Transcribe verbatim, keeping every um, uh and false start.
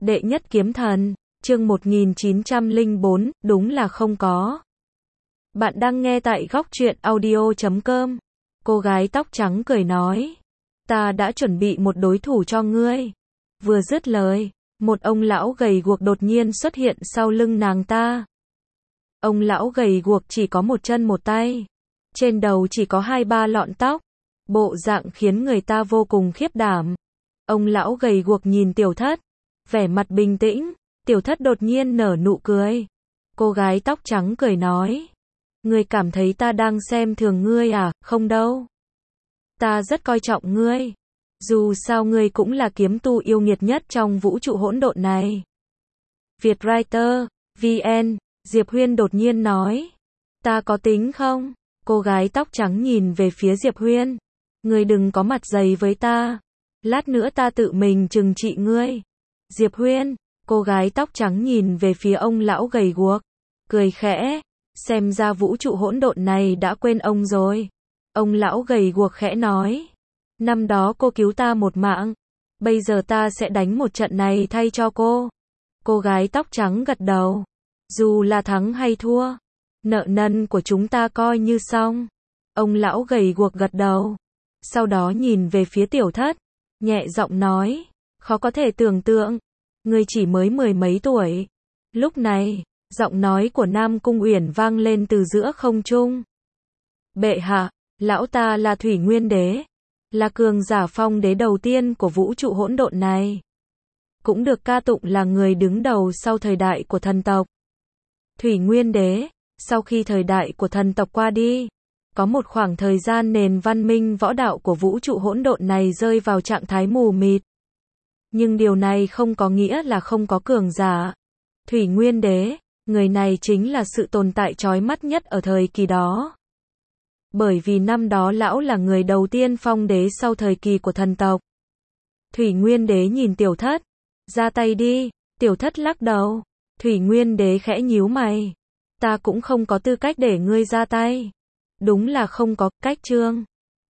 Đệ nhất kiếm thần, chương một nghìn chín trăm lẻ bốn, đúng là không có. Bạn đang nghe tại góc truyện audio chấm com. Cô gái tóc trắng cười nói. Ta đã chuẩn bị một đối thủ cho ngươi. Vừa dứt lời, một ông lão gầy guộc đột nhiên xuất hiện sau lưng nàng ta. Ông lão gầy guộc chỉ có một chân một tay. Trên đầu chỉ có hai ba lọn tóc. Bộ dạng khiến người ta vô cùng khiếp đảm. Ông lão gầy guộc nhìn Tiểu Thất, vẻ mặt bình tĩnh. Tiểu Thất đột nhiên nở nụ cười. Cô gái tóc trắng cười nói. Ngươi cảm thấy ta đang xem thường ngươi à? Không đâu. Ta rất coi trọng ngươi. Dù sao ngươi cũng là kiếm tu yêu nghiệt nhất trong vũ trụ hỗn độn này. Vietwriter, vê en, Diệp Huyên đột nhiên nói. Ta có tính không? Cô gái tóc trắng nhìn về phía Diệp Huyên. Ngươi đừng có mặt dày với ta. Lát nữa ta tự mình trừng trị ngươi. Diệp Huyên, cô gái tóc trắng nhìn về phía ông lão gầy guộc. Cười khẽ. Xem ra vũ trụ hỗn độn này đã quên ông rồi. Ông lão gầy guộc khẽ nói. Năm đó cô cứu ta một mạng. Bây giờ ta sẽ đánh một trận này thay cho cô. Cô gái tóc trắng gật đầu. Dù là thắng hay thua, nợ nần của chúng ta coi như xong. Ông lão gầy guộc gật đầu. Sau đó nhìn về phía Tiểu Thất, nhẹ giọng nói. Khó có thể tưởng tượng. Ngươi chỉ mới mười mấy tuổi. Lúc này, giọng nói của Nam Cung Uyển vang lên từ giữa không trung. Bệ hạ, lão ta là Thủy Nguyên Đế. Là cường giả phong đế đầu tiên của vũ trụ hỗn độn này. Cũng được ca tụng là người đứng đầu sau thời đại của thần tộc. Thủy Nguyên Đế, sau khi thời đại của thần tộc qua đi, có một khoảng thời gian nền văn minh võ đạo của vũ trụ hỗn độn này rơi vào trạng thái mù mịt. Nhưng điều này không có nghĩa là không có cường giả. Thủy Nguyên Đế, người này chính là sự tồn tại chói mắt nhất ở thời kỳ đó. Bởi vì năm đó lão là người đầu tiên phong đế sau thời kỳ của thần tộc. Thủy Nguyên Đế nhìn Tiểu Thất. Ra tay đi. Tiểu Thất lắc đầu. Thủy Nguyên Đế khẽ nhíu mày. Ta cũng không có tư cách để ngươi ra tay. Đúng là không có cách chương.